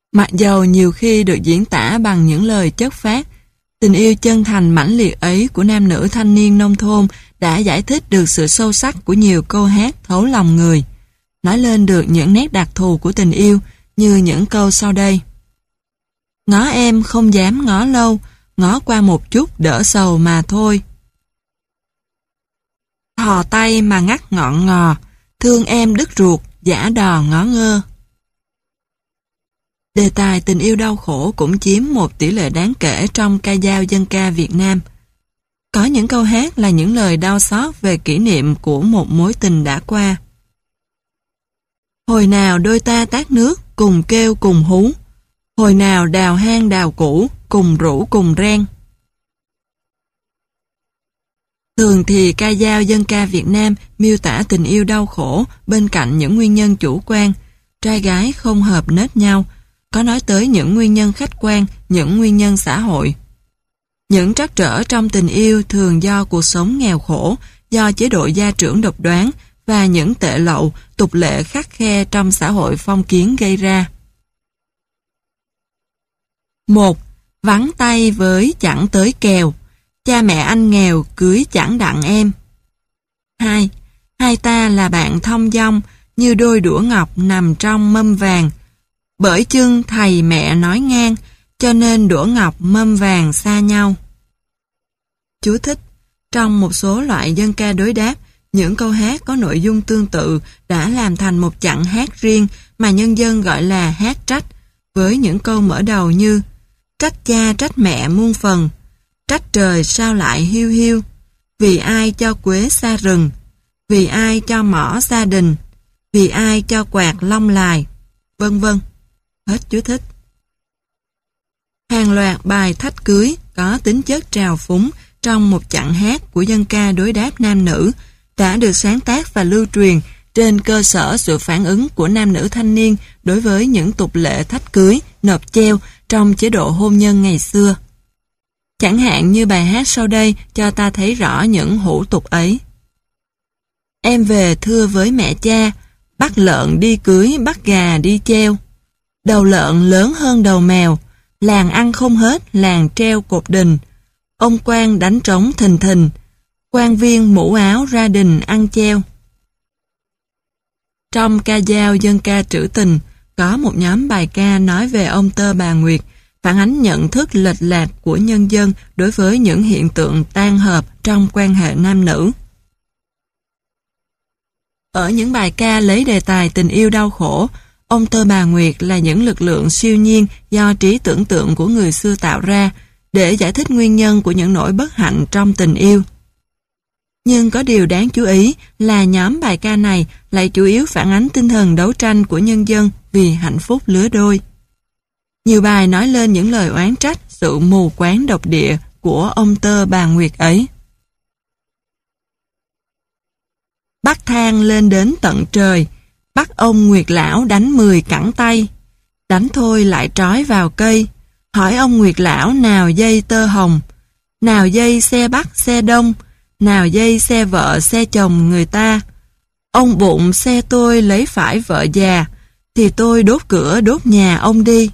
Mặc dầu nhiều khi được diễn tả bằng những lời chất phác, tình yêu chân thành mãnh liệt ấy của nam nữ thanh niên nông thôn đã giải thích được sự sâu sắc của nhiều câu hát thấu lòng người, nói lên được những nét đặc thù của tình yêu như những câu sau đây. Ngó em không dám ngó lâu, ngó qua một chút đỡ sầu mà thôi. Thò tay mà ngắt ngọn ngò, thương em đứt ruột, giả đò ngó ngơ. Đề tài tình yêu đau khổ cũng chiếm một tỷ lệ đáng kể trong ca dao dân ca Việt Nam. Có những câu hát là những lời đau xót về kỷ niệm của một mối tình đã qua. Hồi nào đôi ta tát nước, cùng kêu cùng hú. Hồi nào đào hang đào cũ, cùng rủ cùng ren. Thường thì ca dao dân ca Việt Nam miêu tả tình yêu đau khổ bên cạnh những nguyên nhân chủ quan, trai gái không hợp nết nhau, có nói tới những nguyên nhân khách quan, những nguyên nhân xã hội. Những trắc trở trong tình yêu thường do cuộc sống nghèo khổ, do chế độ gia trưởng độc đoán và những tệ lậu, tục lệ khắt khe trong xã hội phong kiến gây ra. 1. Vắng tay với chẳng tới kèo, cha mẹ anh nghèo cưới chẳng đặng em. 2. Hai ta là bạn thông dong, như đôi đũa ngọc nằm trong mâm vàng. Bởi chưng thầy mẹ nói ngang, cho nên đũa ngọc mâm vàng xa nhau. Chú thích: trong một số loại dân ca đối đáp, những câu hát có nội dung tương tự đã làm thành một chặng hát riêng mà nhân dân gọi là hát trách, với những câu mở đầu như trách cha trách mẹ muôn phần, trách trời sao lại hiu hiu, vì ai cho quế xa rừng, vì ai cho mỏ xa đình, vì ai cho quạt long lài, vân vân. Hết chú thích. Hàng loạt bài thách cưới có tính chất trào phúng trong một chặng hát của dân ca đối đáp nam nữ đã được sáng tác và lưu truyền trên cơ sở sự phản ứng của nam nữ thanh niên đối với những tục lệ thách cưới, nộp treo trong chế độ hôn nhân ngày xưa. Chẳng hạn như bài hát sau đây cho ta thấy rõ những hủ tục ấy. Em về thưa với mẹ cha, bắt lợn đi cưới, bắt gà đi treo. Đầu lợn lớn hơn đầu mèo, làng ăn không hết, làng treo cột đình. Ông quan đánh trống thình thình, quan viên mũ áo ra đình ăn treo. Trong ca dao dân ca trữ tình, có một nhóm bài ca nói về ông Tơ Bà Nguyệt, phản ánh nhận thức lệch lạc của nhân dân đối với những hiện tượng tan hợp trong quan hệ nam nữ. Ở những bài ca lấy đề tài tình yêu đau khổ, ông Tơ Bà Nguyệt là những lực lượng siêu nhiên do trí tưởng tượng của người xưa tạo ra để giải thích nguyên nhân của những nỗi bất hạnh trong tình yêu. Nhưng có điều đáng chú ý là nhóm bài ca này lại chủ yếu phản ánh tinh thần đấu tranh của nhân dân vì hạnh phúc lứa đôi. Nhiều bài nói lên những lời oán trách sự mù quáng độc địa của ông Tơ Bà Nguyệt ấy. Bắt thang lên đến tận trời, bắt ông Nguyệt Lão đánh 10 cẳng tay. Đánh thôi lại trói vào cây, hỏi ông Nguyệt Lão nào dây tơ hồng, nào dây xe bắc xe đông, nào dây xe vợ xe chồng người ta. Ông bụng xe tôi lấy phải vợ già, thì tôi đốt cửa đốt nhà ông đi.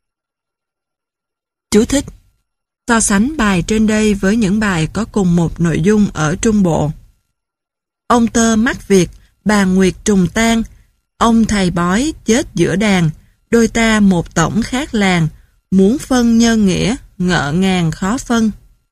Chú thích: so sánh bài trên đây với những bài có cùng một nội dung ở Trung Bộ. Ông Tơ mắc việc, bà Nguyệt trùng tan, ông thầy bói chết giữa đàn, đôi ta một tổng khác làng, muốn phân nhân nghĩa, ngợ ngàng khó phân.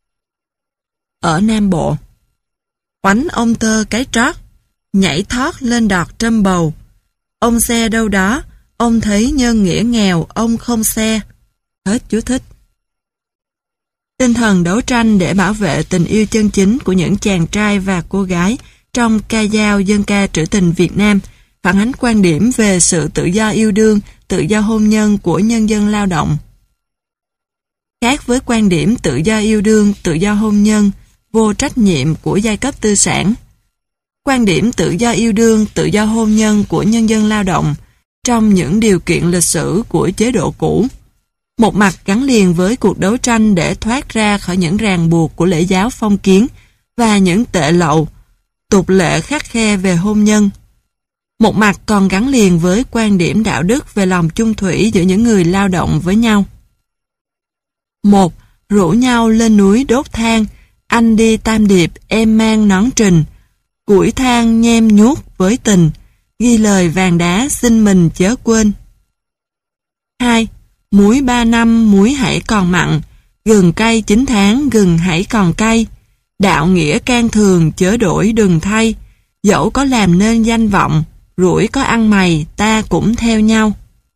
Ở Nam Bộ, oánh ông Tơ cái trót, nhảy thoát lên đọt trâm bầu. Ông xe đâu đó, ông thấy nhân nghĩa nghèo, ông không xe. Hết chú thích. Tinh thần đấu tranh để bảo vệ tình yêu chân chính của những chàng trai và cô gái trong ca dao dân ca trữ tình Việt Nam phản ánh quan điểm về sự tự do yêu đương, tự do hôn nhân của nhân dân lao động. Khác với quan điểm tự do yêu đương, tự do hôn nhân, vô trách nhiệm của giai cấp tư sản, quan điểm tự do yêu đương, tự do hôn nhân của nhân dân lao động trong những điều kiện lịch sử của chế độ cũ, một mặt gắn liền với cuộc đấu tranh để thoát ra khỏi những ràng buộc của lễ giáo phong kiến và những tệ lậu, tục lệ khắt khe về hôn nhân. Một mặt còn gắn liền với quan điểm đạo đức về lòng chung thủy giữa những người lao động với nhau. 1. Rủ nhau lên núi đốt than, anh đi tam điệp, em mang nón trình, củi than nhem nhuốc với tình, ghi lời vàng đá xin mình chớ quên. 2. Muối 3 năm, muối hãy còn mặn, gừng cay 9 tháng, gừng hãy còn cay, đạo nghĩa can thường chớ đổi đừng thay, dẫu có làm nên danh vọng, rủi có ăn mày, ta cũng theo nhau.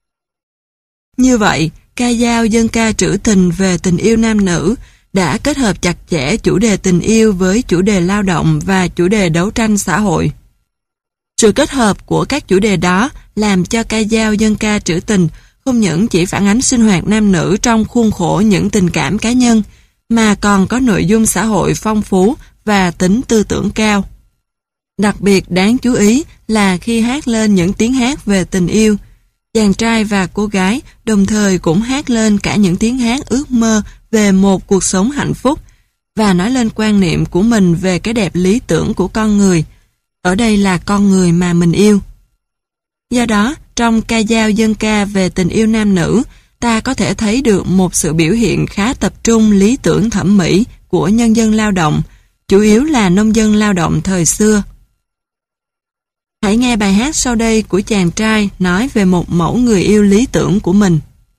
Như vậy, ca dao dân ca trữ tình về tình yêu nam nữ đã kết hợp chặt chẽ chủ đề tình yêu với chủ đề lao động và chủ đề đấu tranh xã hội. Sự kết hợp của các chủ đề đó làm cho ca dao dân ca trữ tình không những chỉ phản ánh sinh hoạt nam nữ trong khuôn khổ những tình cảm cá nhân, mà còn có nội dung xã hội phong phú và tính tư tưởng cao. Đặc biệt đáng chú ý là khi hát lên những tiếng hát về tình yêu, chàng trai và cô gái đồng thời cũng hát lên cả những tiếng hát ước mơ về một cuộc sống hạnh phúc và nói lên quan niệm của mình về cái đẹp lý tưởng của con người. Ở đây là con người mà mình yêu. Do đó, trong ca dao dân ca về tình yêu nam nữ, ta có thể thấy được một sự biểu hiện khá tập trung lý tưởng thẩm mỹ của nhân dân lao động, chủ yếu là nông dân lao động thời xưa. Hãy nghe bài hát sau đây của chàng trai nói về một mẫu người yêu lý tưởng của mình.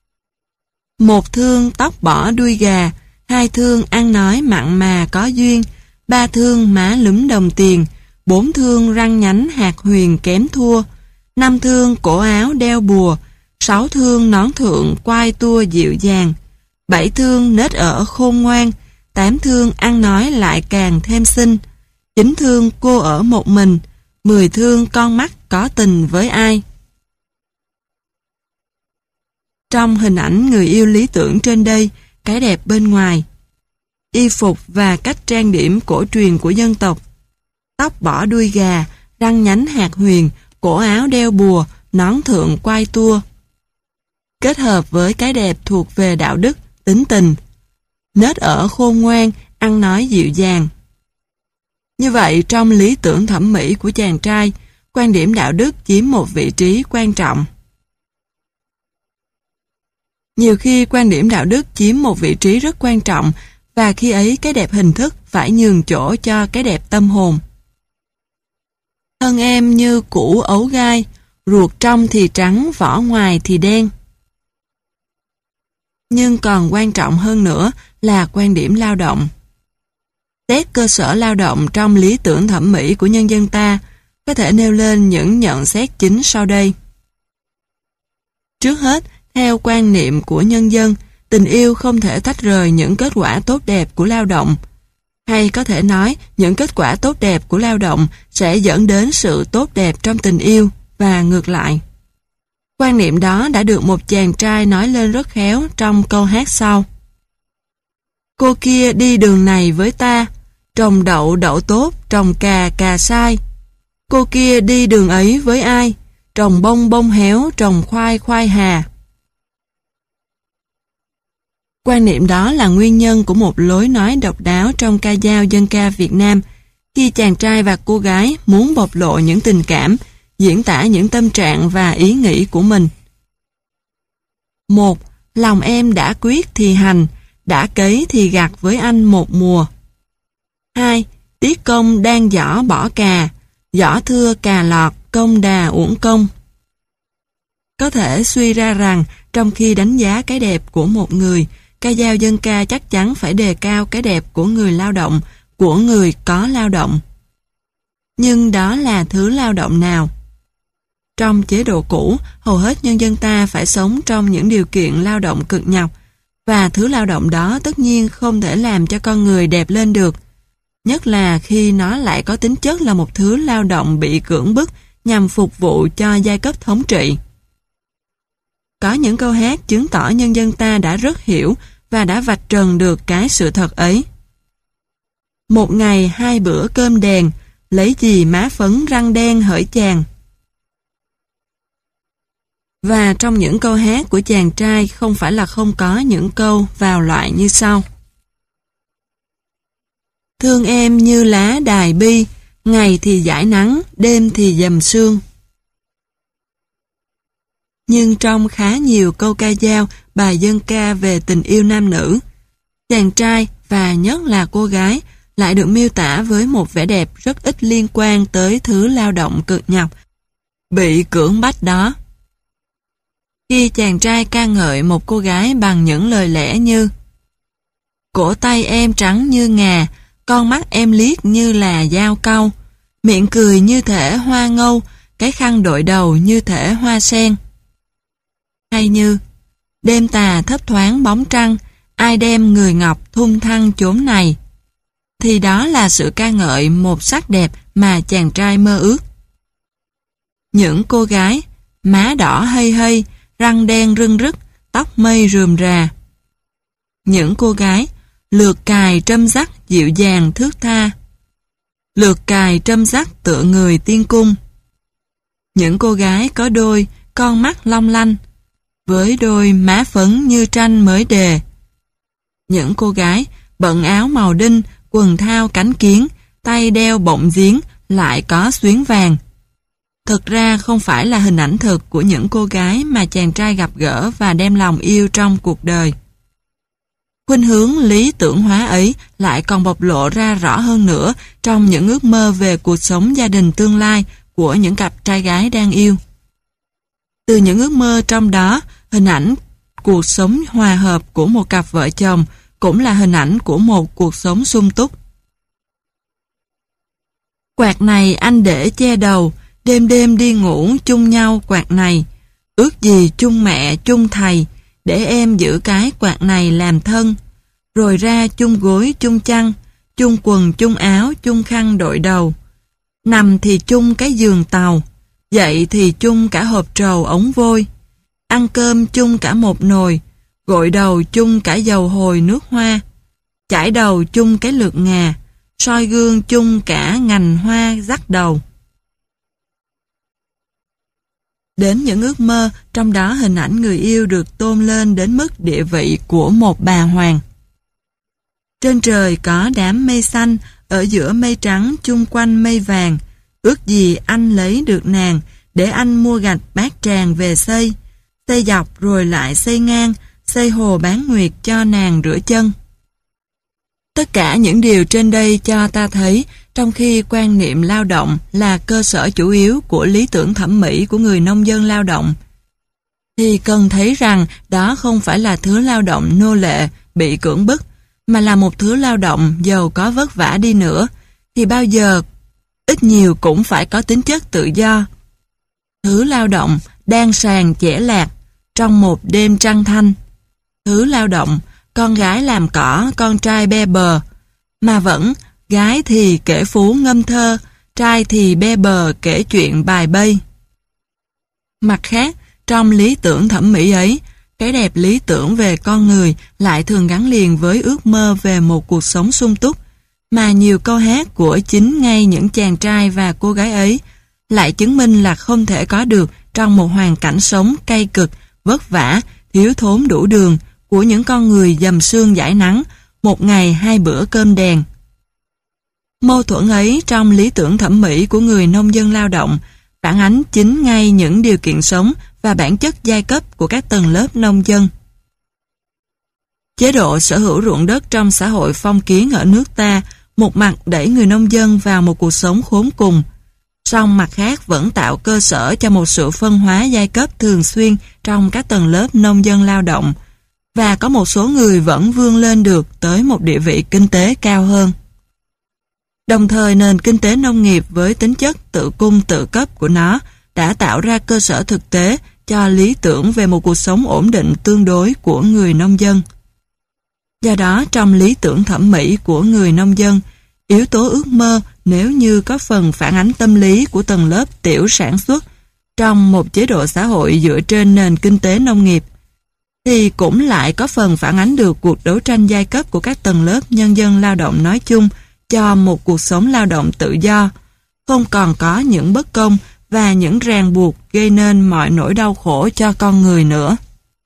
1 thương tóc bỏ đuôi gà, 2 thương ăn nói mặn mà có duyên, 3 thương má lúm đồng tiền, 4 thương răng nhánh hạt huyền kém thua, 5 thương cổ áo đeo bùa, 6 thương nón thượng quai tua dịu dàng, 7 thương nết ở khôn ngoan, 8 thương ăn nói lại càng thêm xinh, 9 thương cô ở một mình, 10 thương con mắt có tình với ai. Trong hình ảnh người yêu lý tưởng trên đây, cái đẹp bên ngoài, y phục và cách trang điểm cổ truyền của dân tộc, tóc bỏ đuôi gà, răng nhánh hạt huyền, cổ áo đeo bùa, nón thượng quai tua, kết hợp với cái đẹp thuộc về đạo đức, tính tình, nết ở khôn ngoan, ăn nói dịu dàng. Như vậy, trong lý tưởng thẩm mỹ của chàng trai, quan điểm đạo đức chiếm một vị trí quan trọng. Nhiều khi quan điểm đạo đức chiếm một vị trí rất quan trọng, và khi ấy cái đẹp hình thức phải nhường chỗ cho cái đẹp tâm hồn. Thân em như củ ấu gai, ruột trong thì trắng, vỏ ngoài thì đen. Nhưng còn quan trọng hơn nữa là quan điểm lao động. Xét cơ sở lao động trong lý tưởng thẩm mỹ của nhân dân ta, có thể nêu lên những nhận xét chính sau đây. Trước hết, theo quan niệm của nhân dân, tình yêu không thể tách rời những kết quả tốt đẹp của lao động. Hay có thể nói, những kết quả tốt đẹp của lao động sẽ dẫn đến sự tốt đẹp trong tình yêu, và ngược lại. Quan niệm đó đã được một chàng trai nói lên rất khéo trong câu hát sau. Cô kia đi đường này với ta, trồng đậu đậu tốt, trồng cà cà sai. Cô kia đi đường ấy với ai, trồng bông bông héo, trồng khoai khoai hà. Quan niệm đó là nguyên nhân của một lối nói độc đáo trong ca dao dân ca Việt Nam, khi chàng trai và cô gái muốn bộc lộ những tình cảm, diễn tả những tâm trạng và ý nghĩ của mình. 1. Lòng em đã quyết thì hành, đã cấy thì gặt với anh một mùa. 2. Tiết công đang giỏ bỏ cà, giỏ thưa cà lọt, công đà uổng công. Có thể suy ra rằng, trong khi đánh giá cái đẹp của một người, ca dao dân ca chắc chắn phải đề cao cái đẹp của người lao động, của người có lao động. Nhưng đó là thứ lao động nào? Trong chế độ cũ, hầu hết nhân dân ta phải sống trong những điều kiện lao động cực nhọc, và thứ lao động đó tất nhiên không thể làm cho con người đẹp lên được, nhất là khi nó lại có tính chất là một thứ lao động bị cưỡng bức nhằm phục vụ cho giai cấp thống trị. Có những câu hát chứng tỏ nhân dân ta đã rất hiểu và đã vạch trần được cái sự thật ấy. Một ngày 2 bữa cơm đèn, lấy gì má phấn răng đen hỡi chàng. Và trong những câu hát của chàng trai không phải là không có những câu vào loại như sau. Thương em như lá đài bi, ngày thì dãi nắng, đêm thì dầm sương. Nhưng trong khá nhiều câu ca dao, bài dân ca về tình yêu nam nữ, chàng trai và nhất là cô gái lại được miêu tả với một vẻ đẹp rất ít liên quan tới thứ lao động cực nhọc, bị cưỡng bách đó. Khi chàng trai ca ngợi một cô gái bằng những lời lẽ như: cổ tay em trắng như ngà, con mắt em liếc như là dao cau, miệng cười như thể hoa ngâu, cái khăn đội đầu như thể hoa sen. Hay như: đêm tà thấp thoáng bóng trăng, ai đem người ngọc thung thăng chốn này, thì đó là sự ca ngợi một sắc đẹp mà chàng trai mơ ước. Những cô gái, má đỏ hây hây, răng đen rưng rức, tóc mây rườm rà. Những cô gái, lược cài trâm dắt dịu dàng thướt tha, lược cài trâm dắt tựa người tiên cung. Những cô gái có đôi con mắt long lanh, với đôi má phấn như tranh mới đề. Những cô gái bận áo màu đinh, quần thao cánh kiến, tay đeo bọng giếng, lại có xuyến vàng. Thực ra không phải là hình ảnh thực của những cô gái mà chàng trai gặp gỡ và đem lòng yêu trong cuộc đời. Khuynh hướng lý tưởng hóa ấy lại còn bộc lộ ra rõ hơn nữa trong những ước mơ về cuộc sống gia đình tương lai của những cặp trai gái đang yêu. Từ những ước mơ trong đó, hình ảnh cuộc sống hòa hợp của một cặp vợ chồng cũng là hình ảnh của một cuộc sống sung túc. Quạt này anh để che đầu, đêm đêm đi ngủ chung nhau quạt này, ước gì chung mẹ chung thầy, để em giữ cái quạt này làm thân, rồi ra chung gối chung chăn, chung quần chung áo chung khăn đội đầu, nằm thì chung cái giường tàu, dậy thì chung cả hộp trầu ống vôi, ăn cơm chung cả một nồi, gội đầu chung cả dầu hồi nước hoa, chải đầu chung cái lược ngà, soi gương chung cả ngành hoa dắt đầu. Đến những ước mơ, trong đó hình ảnh người yêu được tôn lên đến mức địa vị của một bà hoàng. Trên trời có đám mây xanh, ở giữa mây trắng chung quanh mây vàng, ước gì anh lấy được nàng, để anh mua gạch Bát Tràng về xây dọc rồi lại xây ngang, xây hồ Bán Nguyệt cho nàng rửa chân. Tất cả những điều trên đây cho ta thấy, trong khi quan niệm lao động là cơ sở chủ yếu của lý tưởng thẩm mỹ của người nông dân lao động, thì cần thấy rằng đó không phải là thứ lao động nô lệ, bị cưỡng bức, mà là một thứ lao động dầu có vất vả đi nữa, thì bao giờ ít nhiều cũng phải có tính chất tự do. Thứ lao động đang sàn chẻ lạc trong một đêm trăng thanh. Thứ lao động con gái làm cỏ, con trai be bờ, mà vẫn gái thì kể phú ngâm thơ, trai thì be bờ kể chuyện bài bay. Mặt khác, trong lý tưởng thẩm mỹ ấy, cái đẹp lý tưởng về con người lại thường gắn liền với ước mơ về một cuộc sống sung túc, mà nhiều câu hát của chính ngay những chàng trai và cô gái ấy lại chứng minh là không thể có được trong một hoàn cảnh sống cay cực, vất vả, thiếu thốn đủ đường của những con người dầm sương dãi nắng, một ngày 2 bữa cơm đèn. Mâu thuẫn ấy trong lý tưởng thẩm mỹ của người nông dân lao động phản ánh chính ngay những điều kiện sống và bản chất giai cấp của các tầng lớp nông dân. Chế độ sở hữu ruộng đất trong xã hội phong kiến ở nước ta một mặt đẩy người nông dân vào một cuộc sống khốn cùng, song mặt khác vẫn tạo cơ sở cho một sự phân hóa giai cấp thường xuyên trong các tầng lớp nông dân lao động, và có một số người vẫn vươn lên được tới một địa vị kinh tế cao hơn. Đồng thời nền kinh tế nông nghiệp với tính chất tự cung tự cấp của nó đã tạo ra cơ sở thực tế cho lý tưởng về một cuộc sống ổn định tương đối của người nông dân. Do đó trong lý tưởng thẩm mỹ của người nông dân, yếu tố ước mơ nếu như có phần phản ánh tâm lý của tầng lớp tiểu sản xuất trong một chế độ xã hội dựa trên nền kinh tế nông nghiệp, thì cũng lại có phần phản ánh được cuộc đấu tranh giai cấp của các tầng lớp nhân dân lao động nói chung cho một cuộc sống lao động tự do, không còn có những bất công và những ràng buộc gây nên mọi nỗi đau khổ cho con người nữa.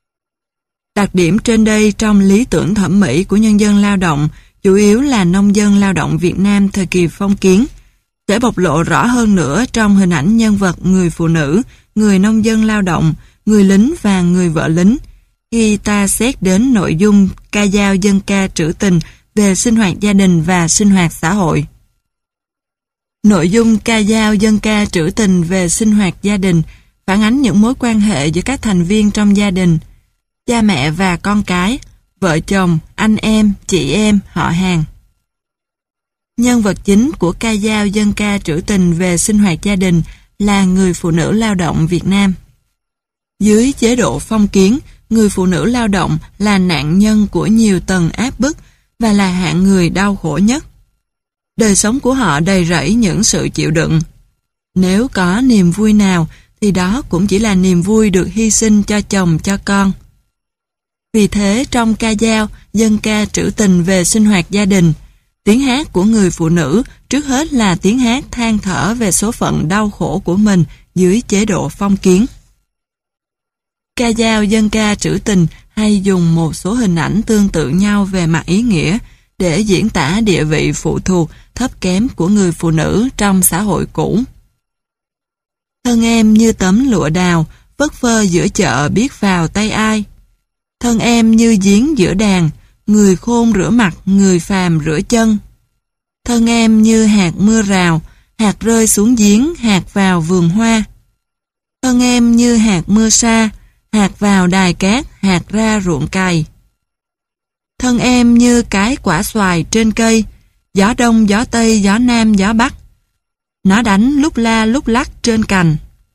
Đặc điểm trên đây trong lý tưởng thẩm mỹ của nhân dân lao động, chủ yếu là nông dân lao động Việt Nam thời kỳ phong kiến, sẽ bộc lộ rõ hơn nữa trong hình ảnh nhân vật người phụ nữ, người nông dân lao động, người lính và người vợ lính, khi ta xét đến nội dung ca dao dân ca trữ tình về sinh hoạt gia đình và sinh hoạt xã hội. Nội dung ca dao dân ca trữ tình về sinh hoạt gia đình phản ánh những mối quan hệ giữa các thành viên trong gia đình, cha mẹ và con cái, vợ chồng, anh em, chị em, họ hàng. Nhân vật chính của ca dao dân ca trữ tình về sinh hoạt gia đình là người phụ nữ lao động Việt Nam. Dưới chế độ phong kiến, người phụ nữ lao động là nạn nhân của nhiều tầng áp bức và là hạng người đau khổ nhất. Đời sống của họ đầy rẫy những sự chịu đựng. Nếu có niềm vui nào thì đó cũng chỉ là niềm vui được hy sinh cho chồng cho con. Vì thế trong ca dao dân ca trữ tình về sinh hoạt gia đình, tiếng hát của người phụ nữ trước hết là tiếng hát than thở về số phận đau khổ của mình dưới chế độ phong kiến. Ca dao dân ca trữ tình hay dùng một số hình ảnh tương tự nhau về mặt ý nghĩa để diễn tả địa vị phụ thuộc thấp kém của người phụ nữ trong xã hội cũ. Thân em như tấm lụa đào, phất phơ giữa chợ biết vào tay ai. Thân em như giếng giữa đàn, người khôn rửa mặt, người phàm rửa chân. Thân em như hạt mưa rào, hạt rơi xuống giếng, hạt vào vườn hoa. Thân em như hạt mưa sa, hạt vào đài cát, hạt ra ruộng cày. Thân em như cái quả xoài trên cây, gió đông, gió tây, gió nam, gió bắc. Nó đánh lúc la lúc lắc trên cành.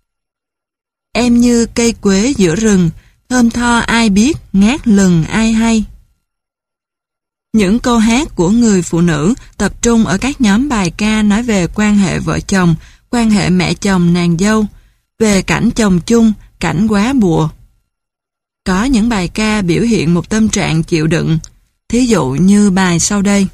Em như cây quế giữa rừng, thơm tho ai biết, ngát lừng ai hay. Những câu hát của người phụ nữ tập trung ở các nhóm bài ca nói về quan hệ vợ chồng, quan hệ mẹ chồng nàng dâu, về cảnh chồng chung, cảnh quá bùa. Có những bài ca biểu hiện một tâm trạng chịu đựng, thí dụ như bài sau đây.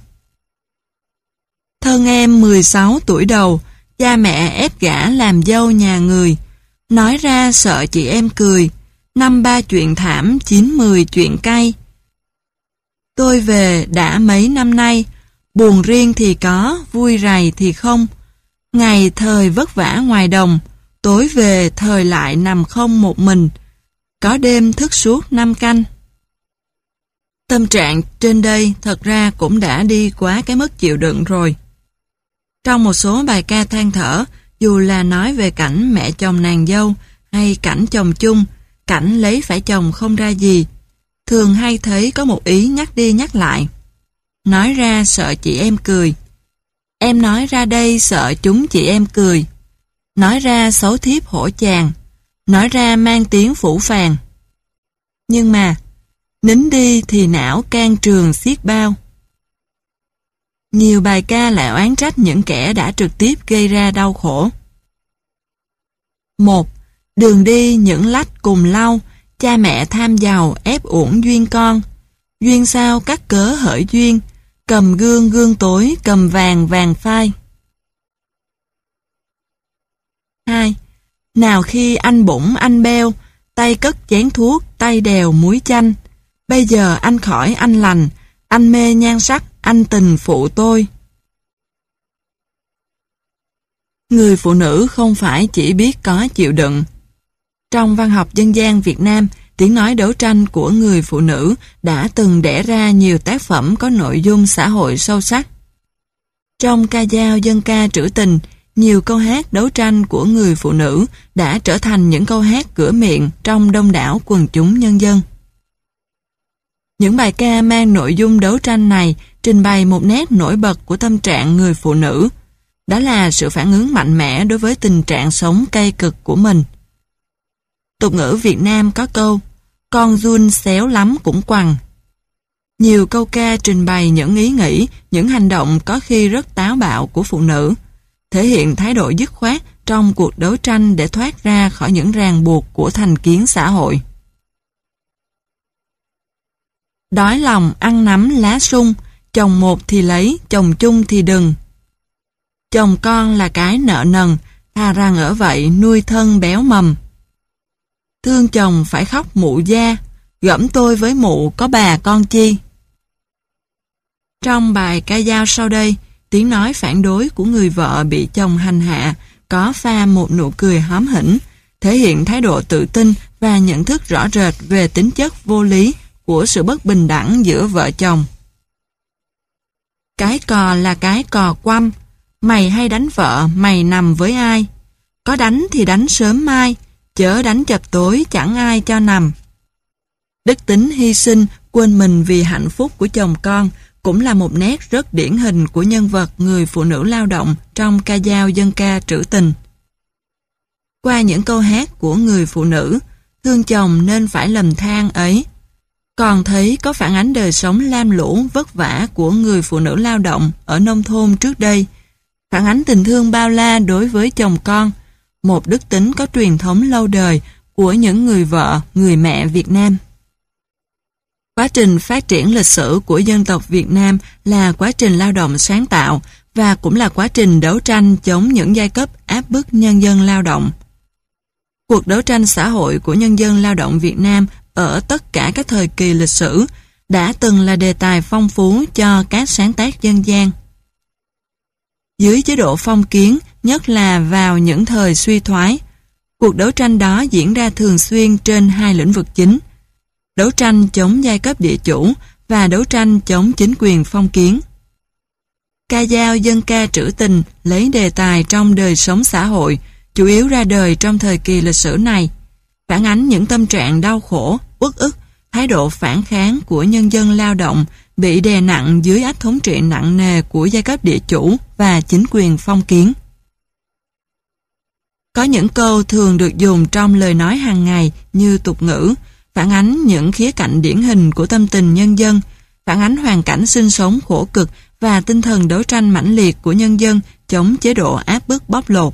Thân em 16 tuổi đầu, cha mẹ ép gả làm dâu nhà người, nói ra sợ chị em cười, 5-3 chuyện thảm, 9-10 chuyện cay. Tôi về đã mấy năm nay, buồn riêng thì có, vui rầy thì không. Ngày thời vất vả ngoài đồng, tối về thời lại nằm không một mình, có đêm thức suốt 5 canh. Tâm trạng trên đây thật ra cũng đã đi quá cái mức chịu đựng rồi. Trong một số bài ca than thở, dù là nói về cảnh mẹ chồng nàng dâu hay cảnh chồng chung, cảnh lấy phải chồng không ra gì, thường hay thấy có một ý nhắc đi nhắc lại. Nói ra sợ chị em cười. Em nói ra đây sợ chúng chị em cười. Nói ra xấu thiếp hổ chàng. Nói ra mang tiếng phủ phàng. Nhưng mà, nín đi thì não can trường xiết bao. Nhiều bài ca lại oán trách những kẻ đã trực tiếp gây ra đau khổ. 1. Đường đi những lách cùng lau, cha mẹ tham giàu ép uổng duyên con. Duyên sao cắt cớ hỡi duyên, cầm gương gương tối, cầm vàng vàng phai. 2. Nào khi anh bụng anh beo, tay cất chén thuốc, tay đèo muối chanh. Bây giờ anh khỏi anh lành, anh mê nhan sắc, anh tình phụ tôi. Người phụ nữ không phải chỉ biết có chịu đựng. Trong văn học dân gian Việt Nam, tiếng nói đấu tranh của người phụ nữ đã từng đẻ ra nhiều tác phẩm có nội dung xã hội sâu sắc. Trong ca dao dân ca trữ tình, nhiều câu hát đấu tranh của người phụ nữ đã trở thành những câu hát cửa miệng trong đông đảo quần chúng nhân dân. Những bài ca mang nội dung đấu tranh này trình bày một nét nổi bật của tâm trạng người phụ nữ, đó là sự phản ứng mạnh mẽ đối với tình trạng sống cay cực của mình. Tục ngữ Việt Nam có câu, con giun xéo lắm cũng quằn. Nhiều câu ca trình bày những ý nghĩ, những hành động có khi rất táo bạo của phụ nữ, thể hiện thái độ dứt khoát trong cuộc đấu tranh để thoát ra khỏi những ràng buộc của thành kiến xã hội. Đói lòng ăn nắm lá sung, chồng một thì lấy, chồng chung thì đừng. Chồng con là cái nợ nần, thà rằng ở vậy nuôi thân béo mầm. Thương chồng phải khóc mụ da, gẫm tôi với mụ có bà con chi. Trong bài ca dao sau đây, tiếng nói phản đối của người vợ bị chồng hành hạ có pha một nụ cười hóm hỉnh, thể hiện thái độ tự tin và nhận thức rõ rệt về tính chất vô lý của sự bất bình đẳng giữa vợ chồng. Cái cò là cái cò quăm, mày hay đánh vợ, mày nằm với ai? Có đánh thì đánh sớm mai, chớ đánh chập tối chẳng ai cho nằm. Đức tính hy sinh, quên mình vì hạnh phúc của chồng con cũng là một nét rất điển hình của nhân vật người phụ nữ lao động trong ca dao dân ca trữ tình. Qua những câu hát của người phụ nữ, thương chồng nên phải lầm than ấy, còn thấy có phản ánh đời sống lam lũ vất vả của người phụ nữ lao động ở nông thôn trước đây, phản ánh tình thương bao la đối với chồng con, một đức tính có truyền thống lâu đời của những người vợ, người mẹ Việt Nam. Quá trình phát triển lịch sử của dân tộc Việt Nam là quá trình lao động sáng tạo và cũng là quá trình đấu tranh chống những giai cấp áp bức nhân dân lao động. Cuộc đấu tranh xã hội của nhân dân lao động Việt Nam ở tất cả các thời kỳ lịch sử đã từng là đề tài phong phú cho các sáng tác dân gian. Dưới chế độ phong kiến, nhất là vào những thời suy thoái, cuộc đấu tranh đó diễn ra thường xuyên trên hai lĩnh vực chính: đấu tranh chống giai cấp địa chủ và đấu tranh chống chính quyền phong kiến. Ca dao dân ca trữ tình lấy đề tài trong đời sống xã hội, chủ yếu ra đời trong thời kỳ lịch sử này, phản ánh những tâm trạng đau khổ, uất ức, thái độ phản kháng của nhân dân lao động bị đè nặng dưới ách thống trị nặng nề của giai cấp địa chủ và chính quyền phong kiến. Có những câu thường được dùng trong lời nói hàng ngày như tục ngữ, phản ánh những khía cạnh điển hình của tâm tình nhân dân, phản ánh hoàn cảnh sinh sống khổ cực và tinh thần đấu tranh mãnh liệt của nhân dân chống chế độ áp bức bóc lột.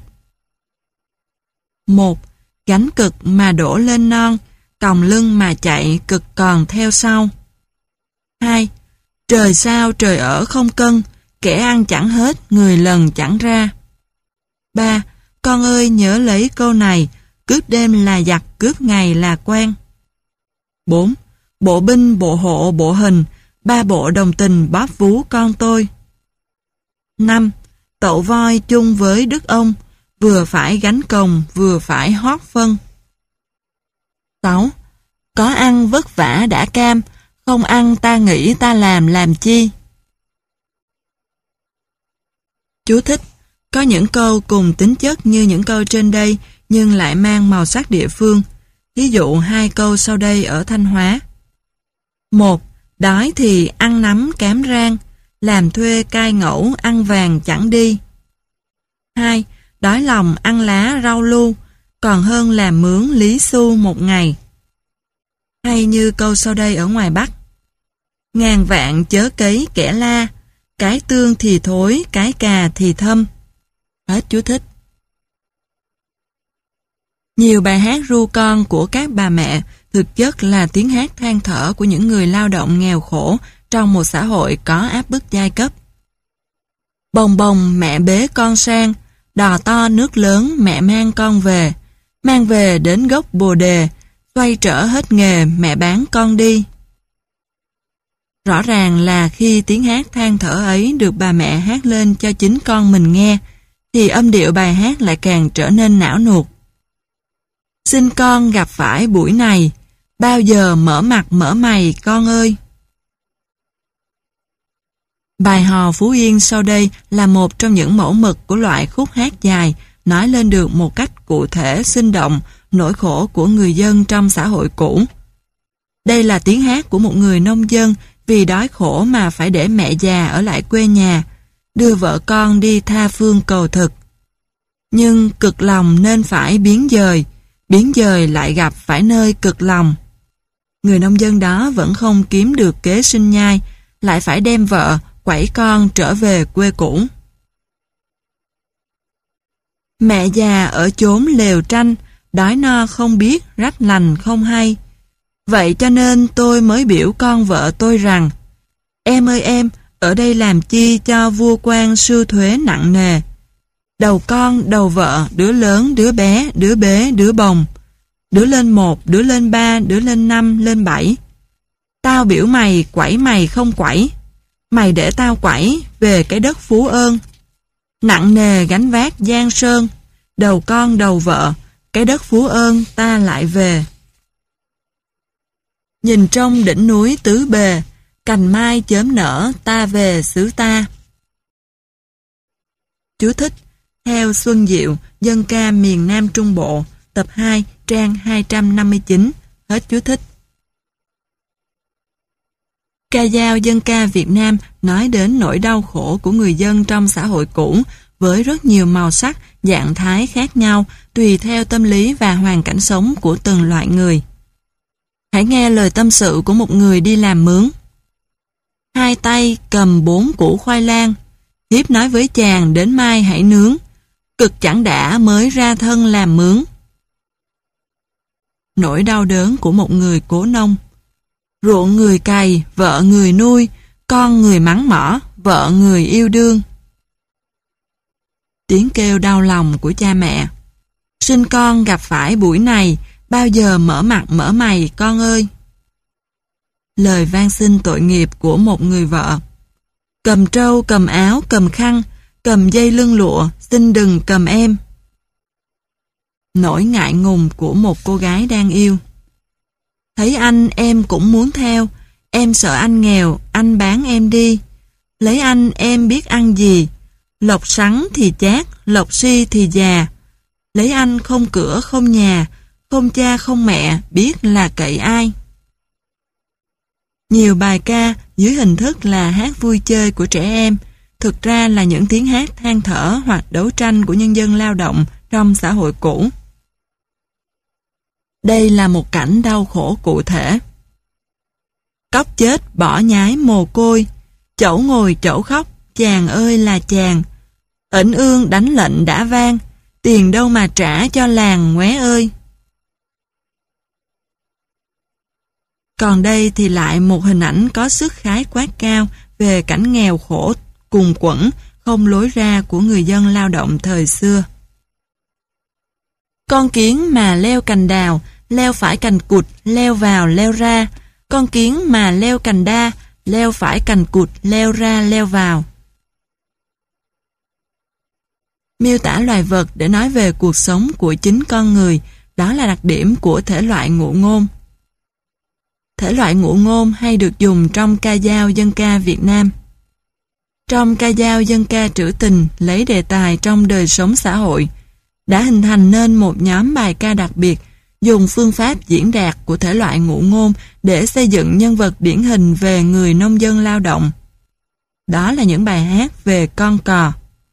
1. Gánh cực mà đổ lên non, còng lưng mà chạy cực còn theo sau. 2. Trời sao trời ở không cân, kẻ ăn chẳng hết, người lần chẳng ra. 3. Con ơi nhớ lấy câu này, cướp đêm là giặc, cướp ngày là quan. 4. Bộ binh, bộ hộ, bộ hình, ba bộ đồng tình bóp vú con tôi. 5. Tậu voi chung với đức ông, vừa phải gánh cồng, vừa phải hót phân. 6. Có ăn vất vả đã cam, không ăn ta nghĩ ta làm chi. Chú thích: có những câu cùng tính chất như những câu trên đây nhưng lại mang màu sắc địa phương. Ví dụ hai câu sau đây ở Thanh Hóa. 1. Đói thì ăn nắm cám rang, làm thuê cai ngẫu ăn vàng chẳng đi. 2. Đói lòng ăn lá rau lu, còn hơn làm mướn lý xu một ngày. Hay như câu sau đây ở ngoài Bắc. Ngàn vạn chớ cấy kẻ la, cái tương thì thối, cái cà thì thâm. Hết chú thích. Nhiều bài hát ru con của các bà mẹ thực chất là tiếng hát than thở của những người lao động nghèo khổ trong một xã hội có áp bức giai cấp. Bồng bồng mẹ bế con sang, đò to nước lớn mẹ mang về đến gốc bồ đề, xoay trở hết nghề mẹ bán con đi. Rõ ràng là khi tiếng hát than thở ấy được bà mẹ hát lên cho chính con mình nghe, thì âm điệu bài hát lại càng trở nên não nuột. Xin con gặp phải buổi này, bao giờ mở mặt mở mày con ơi. Bài hò Phú Yên sau đây là một trong những mẫu mực của loại khúc hát dài, nói lên được một cách cụ thể sinh động nỗi khổ của người dân trong xã hội cũ. Đây là tiếng hát của một người nông dân vì đói khổ mà phải để mẹ già ở lại quê nhà, đưa vợ con đi tha phương cầu thực. Nhưng cực lòng nên phải biến dời lại gặp phải nơi cực lòng. Người nông dân đó vẫn không kiếm được kế sinh nhai, lại phải đem vợ, quẩy con trở về quê cũ. Mẹ già ở chốn lều tranh, đói no không biết, rách lành không hay. Vậy cho nên tôi mới biểu con vợ tôi rằng, em ơi em, ở đây làm chi cho vua quan sưu thuế nặng nề. Đầu con, đầu vợ, đứa lớn, đứa bé, đứa bế, đứa bồng. Đứa lên 1, đứa lên 3, đứa lên 5, lên 7. Tao biểu mày quẩy mày không quẩy. Mày để tao quẩy về cái đất Phú Ơn. Nặng nề gánh vác giang sơn, đầu con đầu vợ, cái đất Phú Ơn ta lại về. nhìn trong đỉnh núi tứ bề, cành mai chớm nở ta về xứ ta. Chú thích: theo Xuân Diệu, dân ca miền Nam Trung Bộ, tập 2, trang 259, hết chú thích. Ca dao dân ca Việt Nam nói đến nỗi đau khổ của người dân trong xã hội cũ với rất nhiều màu sắc, dạng thái khác nhau tùy theo tâm lý và hoàn cảnh sống của từng loại người. Hãy nghe lời tâm sự của một người đi làm mướn. Hai tay cầm 4 củ khoai lang, Hiếp nói với chàng đến mai hãy nướng, cực chẳng đã mới ra thân làm mướn. Nỗi đau đớn của một người cố nông. Ruộng người cày, vợ người nuôi, con người mắng mỏ, vợ người yêu đương. Tiếng kêu đau lòng của cha mẹ. Sinh con gặp phải buổi này, bao giờ mở mặt mở mày con ơi. Lời van xin tội nghiệp của một người vợ. Cầm trâu, cầm áo, cầm khăn, cầm dây lưng lụa, xin đừng cầm em. Nỗi ngại ngùng của một cô gái đang yêu. Thấy anh em cũng muốn theo, em sợ anh nghèo, anh bán em đi. Lấy anh em biết ăn gì, lộc sắn thì chát, lộc si thì già. Lấy anh không cửa không nhà, không cha không mẹ, biết là cậy ai. Nhiều bài ca dưới hình thức là hát vui chơi của trẻ em, thực ra là những tiếng hát than thở hoặc đấu tranh của nhân dân lao động trong xã hội cũ. Đây là một cảnh đau khổ cụ thể. Cóc chết bỏ nhái mồ côi, chẩu ngồi chẩu khóc, chàng ơi là chàng. Ẩn ương đánh lệnh đã vang, tiền đâu mà trả cho làng ngoé ơi. Còn đây thì lại một hình ảnh có sức khái quát cao về cảnh nghèo khổ, cùng quẫn, không lối ra của người dân lao động thời xưa. Con kiến mà leo cành đào, leo phải cành cụt, leo vào leo ra. Con kiến mà leo cành đa, leo phải cành cụt, leo ra leo vào. Miêu tả loài vật để nói về cuộc sống của chính con người, đó là đặc điểm của thể loại ngụ ngôn. Thể loại ngụ ngôn hay được dùng trong ca dao dân ca Việt Nam. Trong ca dao dân ca trữ tình lấy đề tài trong đời sống xã hội, đã hình thành nên một nhóm bài ca đặc biệt dùng phương pháp diễn đạt của thể loại ngụ ngôn để xây dựng nhân vật điển hình về người nông dân lao động. Đó là những bài hát về con cò.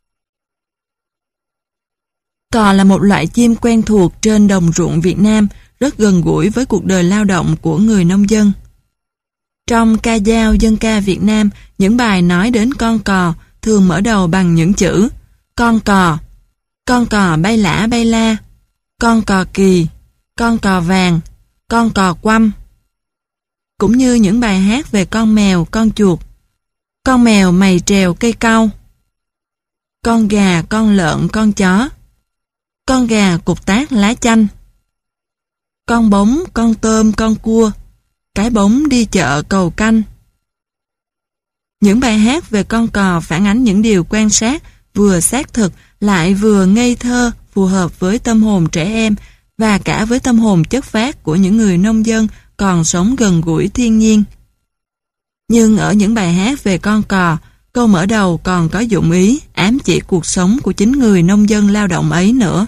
Cò là một loại chim quen thuộc trên đồng ruộng Việt Nam, rất gần gũi với cuộc đời lao động của người nông dân. Trong ca dao dân ca Việt Nam, những bài nói đến con cò thường mở đầu bằng những chữ con cò bay lả bay la, con cò kỳ, con cò vàng, con cò quăm. Cũng như những bài hát về con mèo, con chuột, con mèo mày trèo cây cau, con gà, con lợn, con chó, con gà cục tác lá chanh, con bóng, con tôm, con cua, cái bóng đi chợ cầu canh. Những bài hát về con cò phản ánh những điều quan sát, vừa xác thực lại vừa ngây thơ, phù hợp với tâm hồn trẻ em và cả với tâm hồn chất phác của những người nông dân còn sống gần gũi thiên nhiên. Nhưng ở những bài hát về con cò, câu mở đầu còn có dụng ý ám chỉ cuộc sống của chính người nông dân lao động ấy nữa.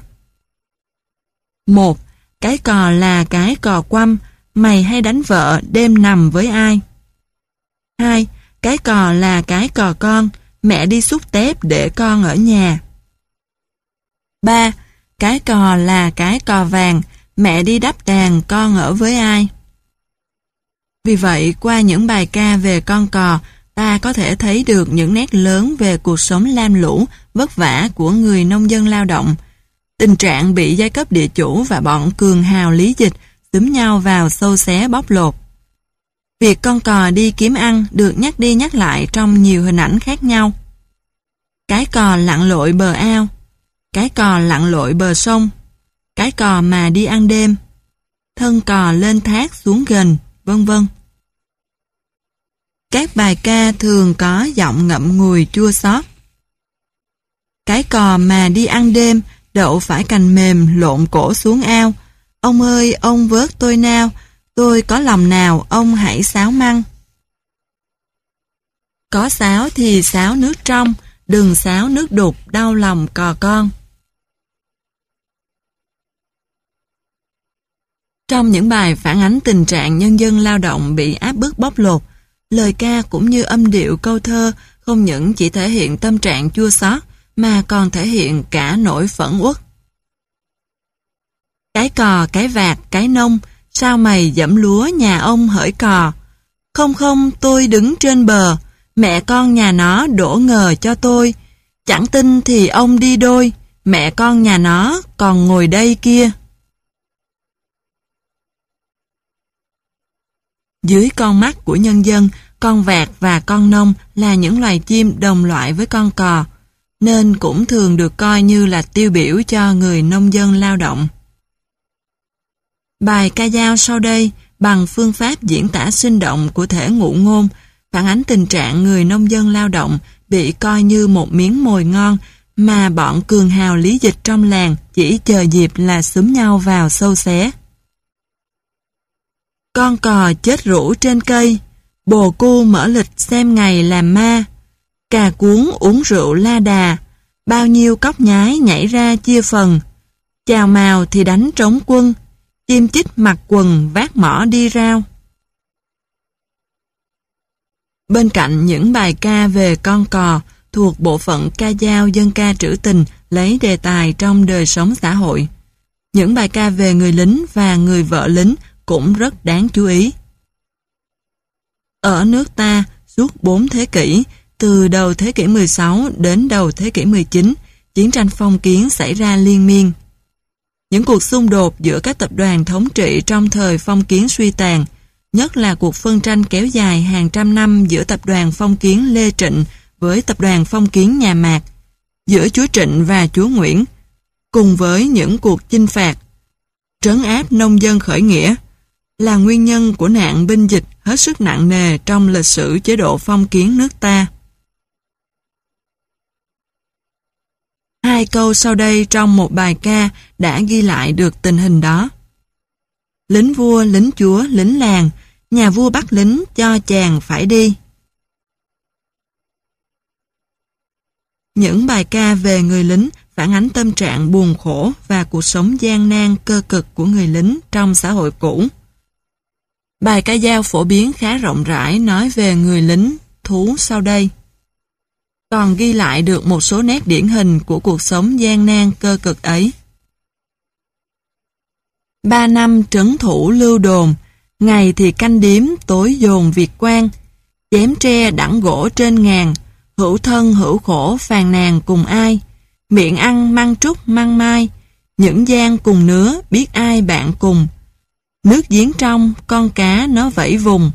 1. Cái cò là cái cò quăm, mày hay đánh vợ đêm nằm với ai? 2. Cái cò là cái cò con, mẹ đi xúc tép để con ở nhà. 3. Cái cò là cái cò vàng, mẹ đi đắp đàn con ở với ai? Vì vậy, qua những bài ca về con cò, ta có thể thấy được những nét lớn về cuộc sống lam lũ, vất vả của người nông dân lao động. Tình trạng bị giai cấp địa chủ và bọn cường hào lý dịch xúm nhau vào xâu xé bóc lột. Việc con cò đi kiếm ăn được nhắc đi nhắc lại trong nhiều hình ảnh khác nhau. Cái cò lặn lội bờ ao, cái cò lặn lội bờ sông, cái cò mà đi ăn đêm, thân cò lên thác xuống gần, vân vân. Các bài ca thường có giọng ngậm ngùi chua xót. Cái cò mà đi ăn đêm, đậu phải cành mềm lộn cổ xuống ao. Ông ơi, ông vớt tôi nào, tôi có lòng nào ông hãy xáo măng. Có xáo thì xáo nước trong, đừng xáo nước đục đau lòng cò con. Trong những bài phản ánh tình trạng nhân dân lao động bị áp bức bóc lột, lời ca cũng như âm điệu câu thơ không những chỉ thể hiện tâm trạng chua xót mà còn thể hiện cả nỗi phẫn uất. Cái cò, cái vạc, cái nông, sao mày dẫm lúa nhà ông hỡi cò. Không không, tôi đứng trên bờ, mẹ con nhà nó đổ ngờ cho tôi. Chẳng tin thì ông đi đôi, mẹ con nhà nó còn ngồi đây kia. Dưới con mắt của nhân dân, con vạc và con nông là những loài chim đồng loại với con cò, nên cũng thường được coi như là tiêu biểu cho người nông dân lao động. Bài ca dao sau đây, bằng phương pháp diễn tả sinh động của thể ngụ ngôn, phản ánh tình trạng người nông dân lao động bị coi như một miếng mồi ngon mà bọn cường hào lý dịch trong làng chỉ chờ dịp là xúm nhau vào xâu xé. Con cò chết rũ trên cây, bồ cu mở lịch xem ngày làm ma. Cà cuốn uống rượu la đà, bao nhiêu cóc nhái nhảy ra chia phần. Chào mào thì đánh trống quân, chim chích mặc quần vác mỏ đi rao. Bên cạnh những bài ca về con cò thuộc bộ phận ca dao dân ca trữ tình lấy đề tài trong đời sống xã hội, những bài ca về người lính và người vợ lính cũng rất đáng chú ý. Ở nước ta, suốt 4 thế kỷ, từ đầu thế kỷ 16 đến đầu thế kỷ 19, chiến tranh phong kiến xảy ra liên miên. Những cuộc xung đột giữa các tập đoàn thống trị trong thời phong kiến suy tàn, nhất là cuộc phân tranh kéo dài hàng trăm năm giữa tập đoàn phong kiến Lê Trịnh với tập đoàn phong kiến nhà Mạc, giữa chúa Trịnh và chúa Nguyễn, cùng với những cuộc chinh phạt, trấn áp nông dân khởi nghĩa, là nguyên nhân của nạn binh dịch hết sức nặng nề trong lịch sử chế độ phong kiến nước ta. Hai câu sau đây trong một bài ca đã ghi lại được tình hình đó. Lính vua, lính chúa, lính làng, nhà vua bắt lính cho chàng phải đi. Những bài ca về người lính phản ánh tâm trạng buồn khổ và cuộc sống gian nan cơ cực của người lính trong xã hội cũ. Bài ca dao phổ biến khá rộng rãi nói về người lính thú sau đây, còn ghi lại được một số nét điển hình của cuộc sống gian nan cơ cực ấy. 3 năm trấn thủ lưu đồn, ngày thì canh điếm, tối dồn việc quan, chém tre đẵng gỗ trên ngàn, hữu thân hữu khổ phàn nàn cùng ai, miệng ăn măng trúc măng mai, những gian cùng nứa biết ai bạn cùng, nước giếng trong con cá nó vẫy vùng.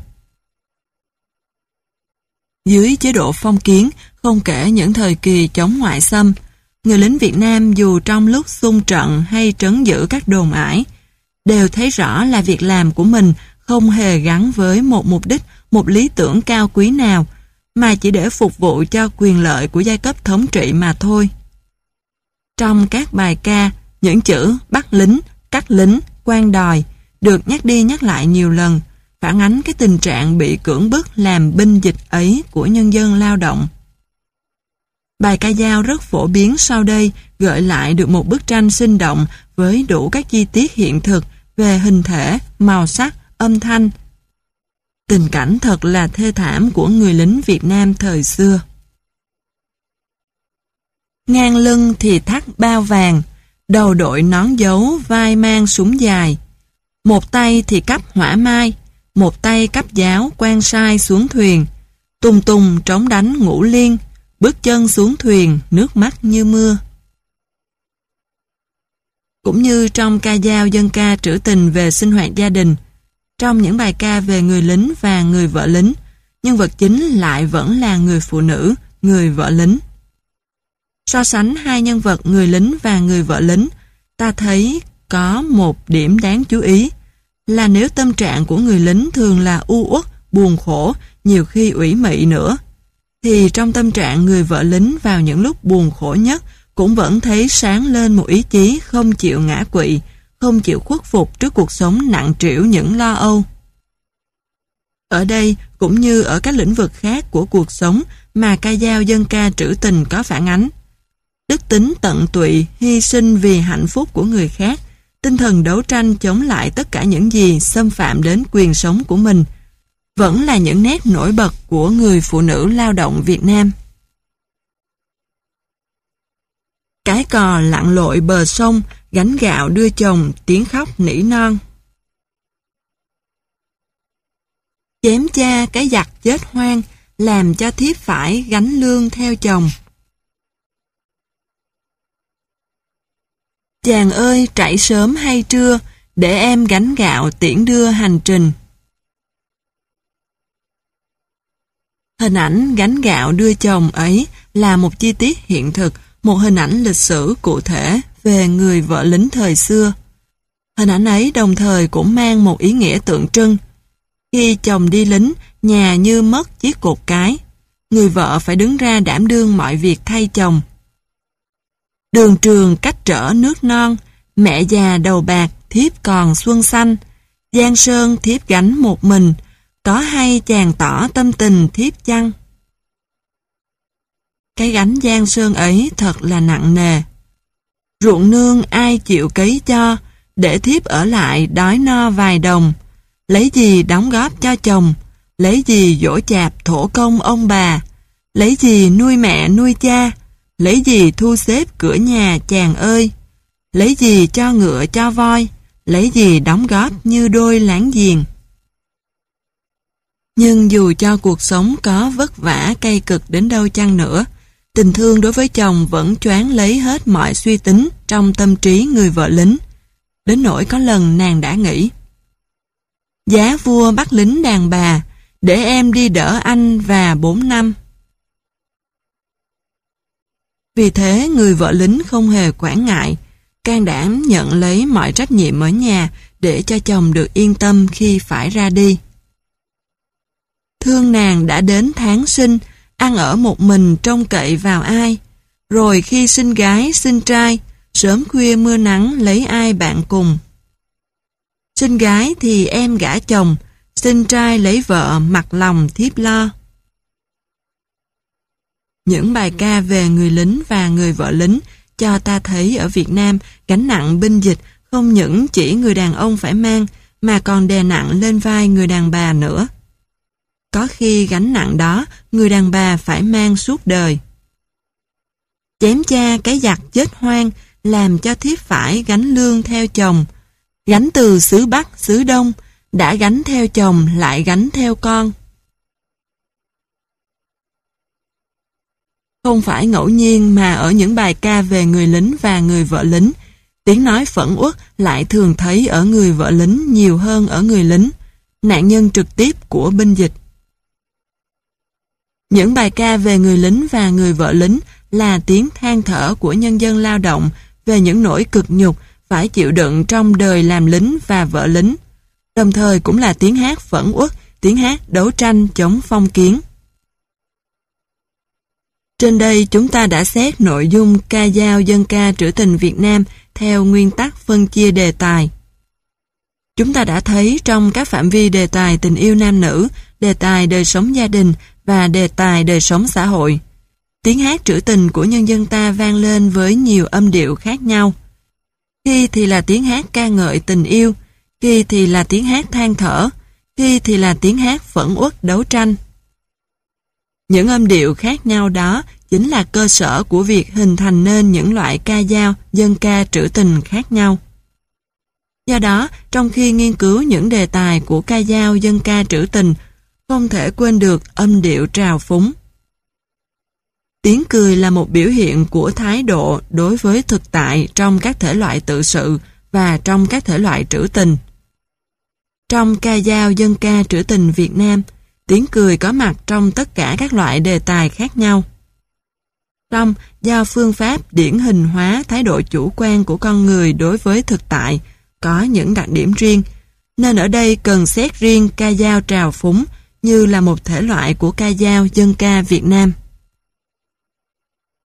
Dưới chế độ phong kiến, không kể những thời kỳ chống ngoại xâm, người lính Việt Nam dù trong lúc xung trận hay trấn giữ các đồn ải, đều thấy rõ là việc làm của mình không hề gắn với một mục đích, một lý tưởng cao quý nào, mà chỉ để phục vụ cho quyền lợi của giai cấp thống trị mà thôi. Trong các bài ca, những chữ bắt lính, cắt lính, quan đòi được nhắc đi nhắc lại nhiều lần, phản ánh cái tình trạng bị cưỡng bức làm binh dịch ấy của nhân dân lao động. Bài ca dao rất phổ biến sau đây gợi lại được một bức tranh sinh động với đủ các chi tiết hiện thực về hình thể, màu sắc, âm thanh. Tình cảnh thật là thê thảm của người lính Việt Nam thời xưa. Ngang lưng thì thắt bao vàng, đầu đội nón dấu, vai mang súng dài. Một tay thì cắp hỏa mai, một tay cắp giáo quan sai xuống thuyền. Tùng tùng trống đánh ngũ liên, bước chân xuống thuyền, nước mắt như mưa. Cũng như trong ca dao dân ca trữ tình về sinh hoạt gia đình, trong những bài ca về người lính và người vợ lính, nhân vật chính lại vẫn là người phụ nữ, người vợ lính. So sánh hai nhân vật người lính và người vợ lính, ta thấy có một điểm đáng chú ý, là nếu tâm trạng của người lính thường là u uất, buồn khổ, nhiều khi ủy mị nữa, thì trong tâm trạng người vợ lính vào những lúc buồn khổ nhất cũng vẫn thấy sáng lên một ý chí không chịu ngã quỵ, không chịu khuất phục trước cuộc sống nặng trĩu những lo âu. Ở đây, cũng như ở các lĩnh vực khác của cuộc sống mà ca dao dân ca trữ tình có phản ánh, đức tính tận tụy, hy sinh vì hạnh phúc của người khác, tinh thần đấu tranh chống lại tất cả những gì xâm phạm đến quyền sống của mình, vẫn là những nét nổi bật của người phụ nữ lao động Việt Nam. Cái cò lặn lội bờ sông, gánh gạo đưa chồng, tiếng khóc nỉ non. Chém cha cái giặc chết hoang, làm cho thiếp phải gánh lương theo chồng. Chàng ơi trảy sớm hay trưa, để em gánh gạo tiễn đưa hành trình. Hình ảnh gánh gạo đưa chồng ấy là một chi tiết hiện thực, một hình ảnh lịch sử cụ thể về người vợ lính thời xưa. Hình ảnh ấy đồng thời cũng mang một ý nghĩa tượng trưng. Khi chồng đi lính, nhà như mất chiếc cột cái. Người vợ phải đứng ra đảm đương mọi việc thay chồng. Đường trường cách trở nước non, mẹ già đầu bạc, thiếp còn xuân xanh. Giang sơn thiếp gánh một mình, có hay chàng tỏ tâm tình thiếp chăng? Cái gánh giang sơn ấy thật là nặng nề. Ruộng nương ai chịu cấy cho, để thiếp ở lại đói no vài đồng. Lấy gì đóng góp cho chồng, lấy gì dỗ chạp thổ công ông bà, lấy gì nuôi mẹ nuôi cha, lấy gì thu xếp cửa nhà chàng ơi, lấy gì cho ngựa cho voi, lấy gì đóng góp như đôi láng giềng. Nhưng dù cho cuộc sống có vất vả cay cực đến đâu chăng nữa, tình thương đối với chồng vẫn choán lấy hết mọi suy tính trong tâm trí người vợ lính. Đến nỗi có lần nàng đã nghĩ: giá vua bắt lính đàn bà, để em đi đỡ anh và 4 năm. Vì thế người vợ lính không hề quản ngại, can đảm nhận lấy mọi trách nhiệm ở nhà để cho chồng được yên tâm khi phải ra đi. Thương nàng đã đến tháng sinh, ăn ở một mình trông cậy vào ai, rồi khi sinh gái sinh trai, sớm khuya mưa nắng lấy ai bạn cùng. Sinh gái thì em gả chồng, sinh trai lấy vợ mặc lòng thiếp lo. Những bài ca về người lính và người vợ lính cho ta thấy ở Việt Nam gánh nặng binh dịch không những chỉ người đàn ông phải mang, mà còn đè nặng lên vai người đàn bà nữa. Có khi gánh nặng đó người đàn bà phải mang suốt đời. Chém cha cái giặc chết hoang, làm cho thiếp phải gánh lương theo chồng. Gánh từ xứ Bắc xứ Đông, đã gánh theo chồng lại gánh theo con. Không phải ngẫu nhiên mà ở những bài ca về người lính và người vợ lính, tiếng nói phẫn uất lại thường thấy ở người vợ lính nhiều hơn ở người lính, nạn nhân trực tiếp của binh dịch. Những bài ca về người lính và người vợ lính là tiếng than thở của nhân dân lao động về những nỗi cực nhục phải chịu đựng trong đời làm lính và vợ lính, đồng thời cũng là tiếng hát phẫn uất, tiếng hát đấu tranh chống phong kiến. Trên đây chúng ta đã xét nội dung ca dao dân ca trữ tình Việt Nam theo nguyên tắc phân chia đề tài. Chúng ta đã thấy trong các phạm vi đề tài tình yêu nam nữ, đề tài đời sống gia đình và đề tài đời sống xã hội, tiếng hát trữ tình của nhân dân ta vang lên với nhiều âm điệu khác nhau. Khi thì là tiếng hát ca ngợi tình yêu, khi thì là tiếng hát than thở, khi thì là tiếng hát phẫn uất đấu tranh. Những âm điệu khác nhau đó chính là cơ sở của việc hình thành nên những loại ca dao, dân ca trữ tình khác nhau. Do đó, trong khi nghiên cứu những đề tài của ca dao, dân ca trữ tình, không thể quên được âm điệu trào phúng. Tiếng cười là một biểu hiện của thái độ đối với thực tại trong các thể loại tự sự và trong các thể loại trữ tình. Trong ca dao dân ca trữ tình Việt Nam, tiếng cười có mặt trong tất cả các loại đề tài khác nhau. Song, do phương pháp điển hình hóa thái độ chủ quan của con người đối với thực tại có những đặc điểm riêng, nên ở đây cần xét riêng ca dao trào phúng như là một thể loại của ca dao dân ca Việt Nam.